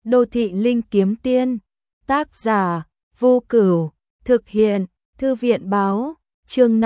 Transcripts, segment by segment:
Đô thị linh kiếm tiên, tác giả, Vô Cửu, thực hiện, Thư viện báo, chương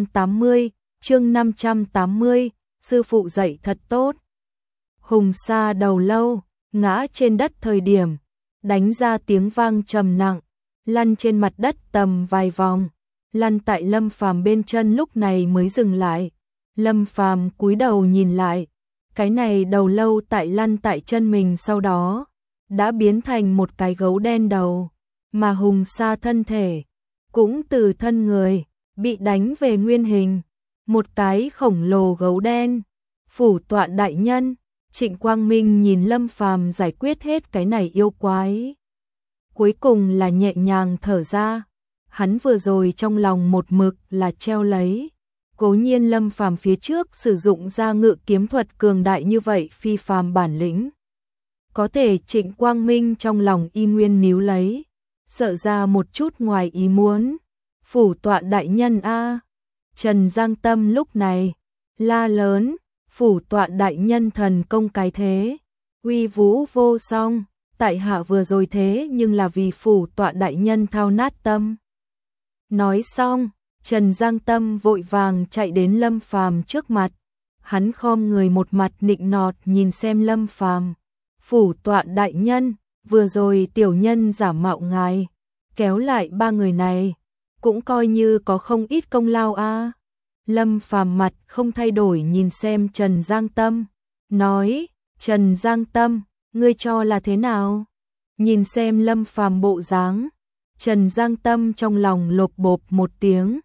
580, sư phụ dạy thật tốt. Hùng Sa đầu lâu, ngã trên đất thời điểm, đánh ra tiếng vang trầm nặng, lăn trên mặt đất tầm vài vòng, lăn tại Lâm Phàm bên chân lúc này mới dừng lại. Lâm Phàm cúi đầu nhìn lại, cái này đầu lâu tại lăn tại chân mình sau đó đã biến thành một cái gấu đen đầu, mà Hùng Sa thân thể cũng từ thân người bị đánh về nguyên hình, một cái khổng lồ gấu đen. Phủ tọa đại nhân, Trịnh Quang Minh nhìn Lâm Phàm giải quyết hết cái này yêu quái, cuối cùng là nhẹ nhàng thở ra. Hắn vừa rồi trong lòng một mực là treo lấy, cố nhiên Lâm Phàm phía trước sử dụng ra ngự kiếm thuật cường đại như vậy phi phàm bản lĩnh, có thể Trịnh Quang Minh trong lòng y nguyên níu lấy, sợ ra một chút ngoài ý muốn. Phủ tọa đại nhân a. Trần Giang Tâm lúc này la lớn, phủ tọa đại nhân thần công cái thế, uy vũ vô song, tại hạ vừa rồi thế nhưng là vì phủ tọa đại nhân thao nát tâm. Nói xong, Trần Giang Tâm vội vàng chạy đến Lâm Phàm trước mặt, hắn khom người một mặt nịnh nọt nhìn xem Lâm Phàm. Phủ tọa đại nhân, vừa rồi tiểu nhân giả mạo ngài, kéo lại ba người này, cũng coi như có không ít công lao a. Lâm Phàm mặt không thay đổi nhìn xem Trần Giang Tâm, nói, Trần Giang Tâm, ngươi cho là thế nào? Nhìn xem Lâm Phàm bộ dáng, Trần Giang Tâm trong lòng lộp bộp một tiếng,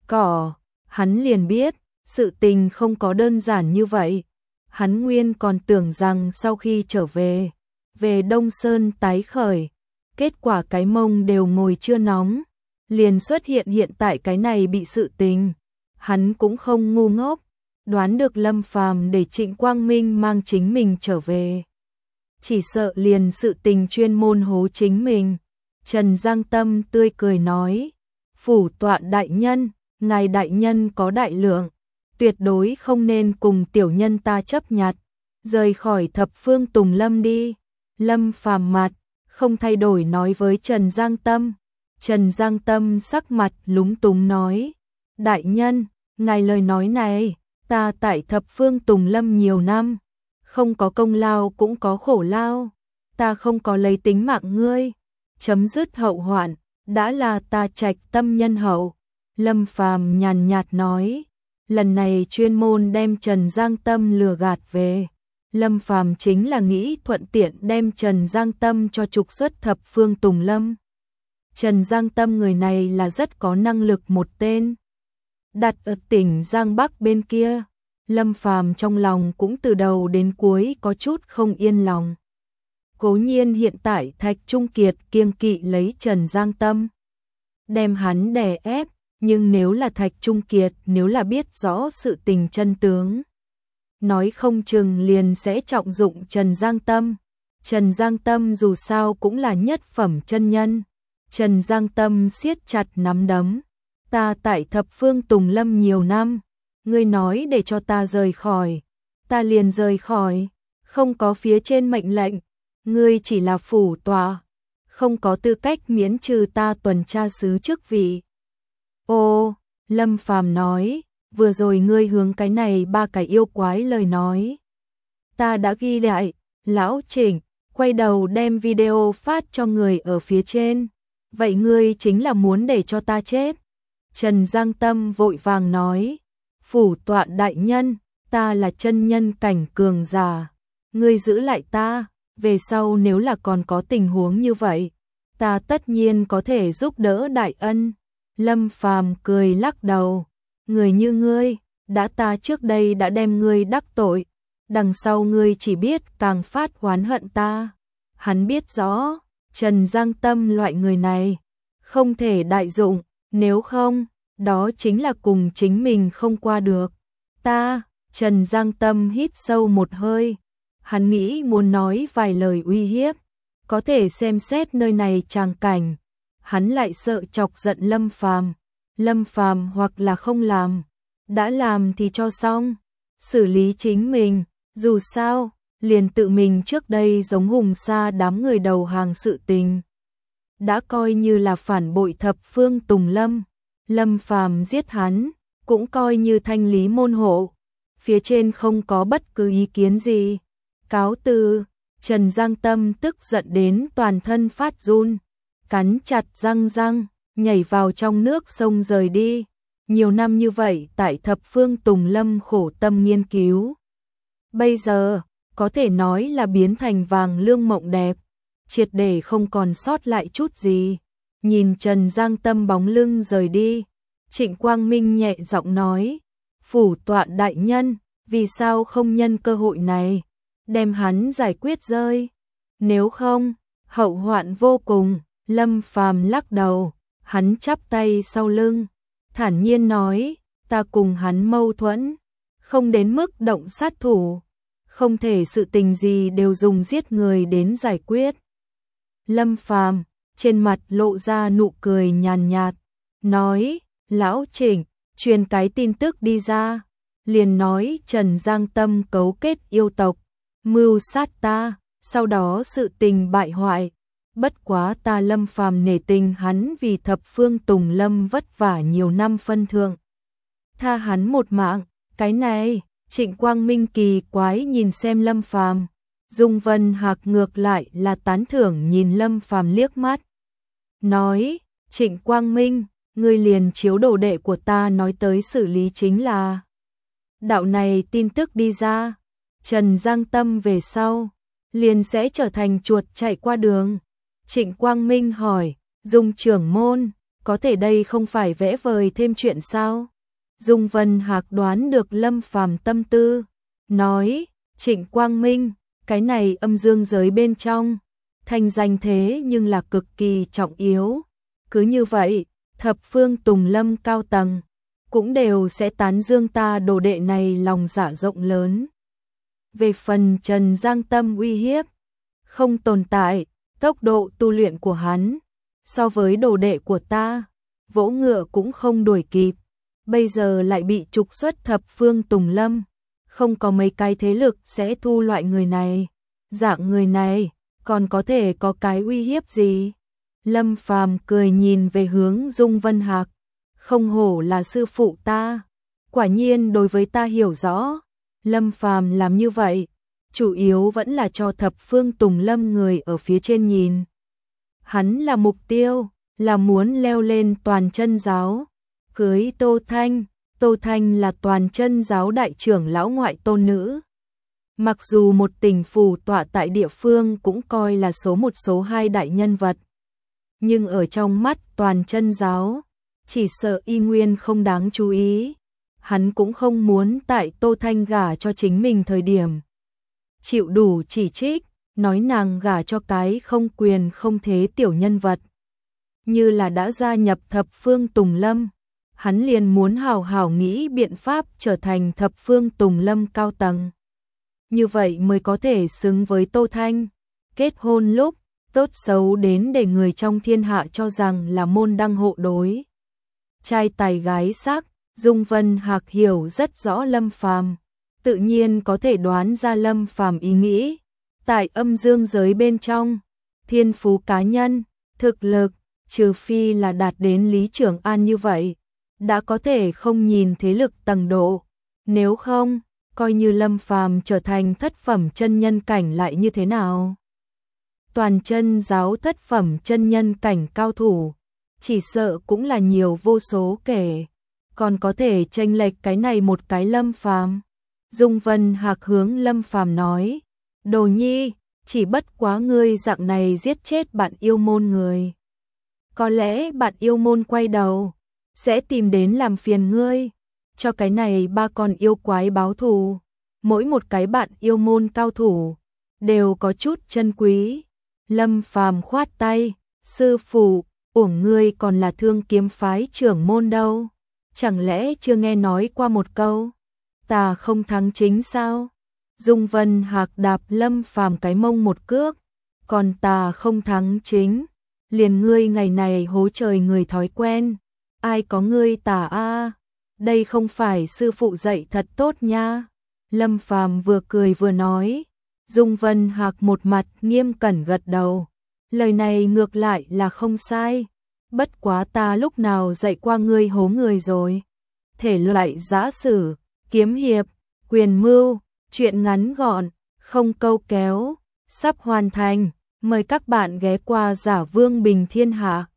hắn liền biết, sự tình không có đơn giản như vậy. Hắn nguyên còn tưởng rằng sau khi trở về Đông Sơn tái khởi, kết quả cái mông đều ngồi chưa nóng, liền xuất hiện tại cái này bị sự tình. Hắn cũng không ngu ngốc, đoán được Lâm Phàm để Trịnh Quang Minh mang chính mình trở về, chỉ sợ liền sự tình chuyên môn hố chính mình. Trần Giang Tâm tươi cười nói, phủ tọa đại nhân, ngài đại nhân có đại lượng, tuyệt đối không nên cùng tiểu nhân ta chấp nhặt, rời khỏi thập phương Tùng Lâm đi. Lâm Phàm mặt không thay đổi nói với Trần Giang Tâm. Trần Giang Tâm sắc mặt lúng túng nói, đại nhân, ngài lời nói này, ta tại thập phương Tùng Lâm nhiều năm, không có công lao cũng có khổ lao, ta không có lấy tính mạng ngươi, chấm dứt hậu hoạn, đã là ta trạch tâm nhân hậu. Lâm Phàm nhàn nhạt nói, lần này chuyên môn đem Trần Giang Tâm lừa gạt về. Lâm Phàm chính là nghĩ thuận tiện đem Trần Giang Tâm cho trục xuất thập phương Tùng Lâm. Trần Giang Tâm người này là rất có năng lực một tên. Đặt ở tỉnh Giang Bắc bên kia, Lâm Phàm trong lòng cũng từ đầu đến cuối có chút không yên lòng. Cố nhiên hiện tại Thạch Trung Kiệt kiêng kỵ lấy Trần Giang Tâm, đem hắn đè ép, nhưng nếu là Thạch Trung Kiệt nếu là biết rõ sự tình chân tướng, nói không chừng liền sẽ trọng dụng Trần Giang Tâm. Trần Giang Tâm dù sao cũng là nhất phẩm chân nhân. Trần Giang Tâm siết chặt nắm đấm, ta tại thập phương Tùng Lâm nhiều năm, ngươi nói để cho ta rời khỏi, ta liền rời khỏi, không có phía trên mệnh lệnh, ngươi chỉ là phủ tọa, không có tư cách miễn trừ ta tuần tra sứ chức vị. Ô, Lâm Phàm nói, vừa rồi ngươi hướng cái này ba cái yêu quái lời nói, ta đã ghi lại. Lão Trịnh quay đầu đem video phát cho người ở phía trên, vậy ngươi chính là muốn để cho ta chết? Trần Giang Tâm vội vàng nói, phủ tọa đại nhân, ta là chân nhân cảnh cường giả, ngươi giữ lại ta, về sau nếu là còn có tình huống như vậy, ta tất nhiên có thể giúp đỡ đại ân. Lâm Phàm cười lắc đầu, người như ngươi, ta trước đây đã đem ngươi đắc tội, đằng sau ngươi chỉ biết càng phát oán hận ta. Hắn biết rõ, Trần Giang Tâm loại người này không thể đại dụng, nếu không, đó chính là cùng chính mình không qua được. Trần Giang Tâm hít sâu một hơi, hắn nghĩ muốn nói vài lời uy hiếp, có thể xem xét nơi này tràng cảnh, hắn lại sợ chọc giận Lâm Phàm. Lâm Phàm hoặc là không làm, đã làm thì cho xong, xử lý chính mình, dù sao, liền tự mình trước đây giống Hùng Sa đám người đầu hàng sự tình. Đã coi như là phản bội thập phương Tùng Lâm, Lâm Phàm giết hắn, cũng coi như thanh lý môn hộ. Phía trên không có bất cứ ý kiến gì. Cáo từ. Trần Giang Tâm tức giận đến toàn thân phát run, cắn chặt răng, nhảy vào trong nước sông rời đi. Nhiều năm như vậy tại thập phương Tùng Lâm khổ tâm nghiên cứu. Bây giờ, có thể nói là biến thành vàng lương mộng đẹp, triệt để không còn sót lại chút gì. Nhìn Trần Giang Tâm bóng lưng rời đi, Trịnh Quang Minh nhẹ giọng nói, phủ tọa đại nhân, vì sao không nhân cơ hội này, đem hắn giải quyết rơi. Nếu không, hậu hoạn vô cùng. Lâm Phàm lắc đầu, hắn chắp tay sau lưng, thản nhiên nói, ta cùng hắn mâu thuẫn, không đến mức động sát thủ, không thể sự tình gì đều dùng giết người đến giải quyết. Lâm Phàm trên mặt lộ ra nụ cười nhàn nhạt, nói, lão Trịnh, truyền cái tin tức đi ra, liền nói Trần Giang Tâm cấu kết yêu tộc, mưu sát ta, sau đó sự tình bại hoại. Bất quá ta Lâm Phàm nể tình hắn vì thập phương Tùng Lâm vất vả nhiều năm phân thượng, tha hắn một mạng. Cái này, Trịnh Quang Minh kỳ quái nhìn xem Lâm Phàm. Dung Vân Hạc ngược lại là tán thưởng nhìn Lâm Phàm liếc mắt, nói, Trịnh Quang Minh, ngươi liền chiếu đồ đệ của ta nói tới xử lý chính là. Đạo này tin tức đi ra, Trần Giang Tâm về sau, liền sẽ trở thành chuột chạy qua đường. Trịnh Quang Minh hỏi, Dung trưởng môn, có thể đây không phải vẽ vời thêm chuyện sao? Dung Vân Hạc đoán được Lâm Phàm tâm tư, nói, Trịnh Quang Minh, cái này âm dương giới bên trong, thành danh thế nhưng là cực kỳ trọng yếu. Cứ như vậy, thập phương Tùng Lâm cao tầng, cũng đều sẽ tán dương ta đồ đệ này lòng dạ rộng lớn. Về phần Trần Giang Tâm uy hiếp, không tồn tại, tốc độ tu luyện của hắn, so với đồ đệ của ta, vỗ ngựa cũng không đuổi kịp. Bây giờ lại bị trục xuất thập phương Tùng Lâm, không có mấy cái thế lực sẽ thu loại người này. Dạng người này, còn có thể có cái uy hiếp gì? Lâm Phàm cười nhìn về hướng Dung Vân Hạc, không hổ là sư phụ ta, quả nhiên đối với ta hiểu rõ. Lâm Phàm làm như vậy, chủ yếu vẫn là cho thập phương Tùng Lâm người ở phía trên nhìn. Hắn là mục tiêu, là muốn leo lên toàn chân giáo, cưới Tô Thanh. Tô Thanh là toàn chân giáo đại trưởng lão ngoại tôn nữ. Mặc dù một tình phù tọa tại địa phương cũng coi là số một số hai đại nhân vật, nhưng ở trong mắt toàn chân giáo, chỉ sợ y nguyên không đáng chú ý. Hắn cũng không muốn tại Tô Thanh gả cho chính mình thời điểm chịu đủ chỉ trích, nói nàng gả cho cái không quyền không thế tiểu nhân vật. Như là đã gia nhập thập phương Tùng Lâm, hắn liền muốn hào hào nghĩ biện pháp trở thành thập phương Tùng Lâm cao tầng. Như vậy mới có thể xứng với Tô Thanh. Kết hôn lúc, tốt xấu đến để người trong thiên hạ cho rằng là môn đăng hộ đối. Trai tài gái sắc, Dung Vân Hạc hiểu rất rõ Lâm Phàm, tự nhiên có thể đoán ra Lâm Phàm ý nghĩ. Tại âm dương giới bên trong, thiên phú cá nhân, thực lực, trừ phi là đạt đến Lý Trường An như vậy, đã có thể không nhìn thế lực tầng độ. Nếu không, coi như Lâm Phàm trở thành thất phẩm chân nhân cảnh lại như thế nào? Toàn chân giáo thất phẩm chân nhân cảnh cao thủ, chỉ sợ cũng là nhiều vô số kể, còn có thể chênh lệch cái này một cái Lâm Phàm. Dung Vân Hạc hướng Lâm Phàm nói, Đồ Nhi, chỉ bất quá ngươi dạng này giết chết bạn yêu môn người, có lẽ bạn yêu môn quay đầu sẽ tìm đến làm phiền ngươi, cho cái này ba con yêu quái báo thù. Mỗi một cái bạn yêu môn cao thủ đều có chút chân quý. Lâm Phàm khoát tay, sư phụ, uổng ngươi còn là Thương Kiếm phái trưởng môn đâu, chẳng lẽ chưa nghe nói qua một câu, ta không thắng chính sao? Dung Vân Hạc đạp Lâm Phàm cái mông một cước, còn ta không thắng chính, liền ngươi ngày này hố trời người thói quen, ai có ngươi tà a, đây không phải sư phụ dạy thật tốt nha. Lâm Phàm vừa cười vừa nói, Dung Vân Hạc một mặt nghiêm cẩn gật đầu. Lời này ngược lại là không sai. Bất quá ta lúc nào dạy qua ngươi hố người rồi. Thể loại giã sử, kiếm hiệp, quyền mưu, truyện ngắn gọn, không câu kéo, sắp hoàn thành. Mời các bạn ghé qua Giả Vương Bình Thiên Hạ.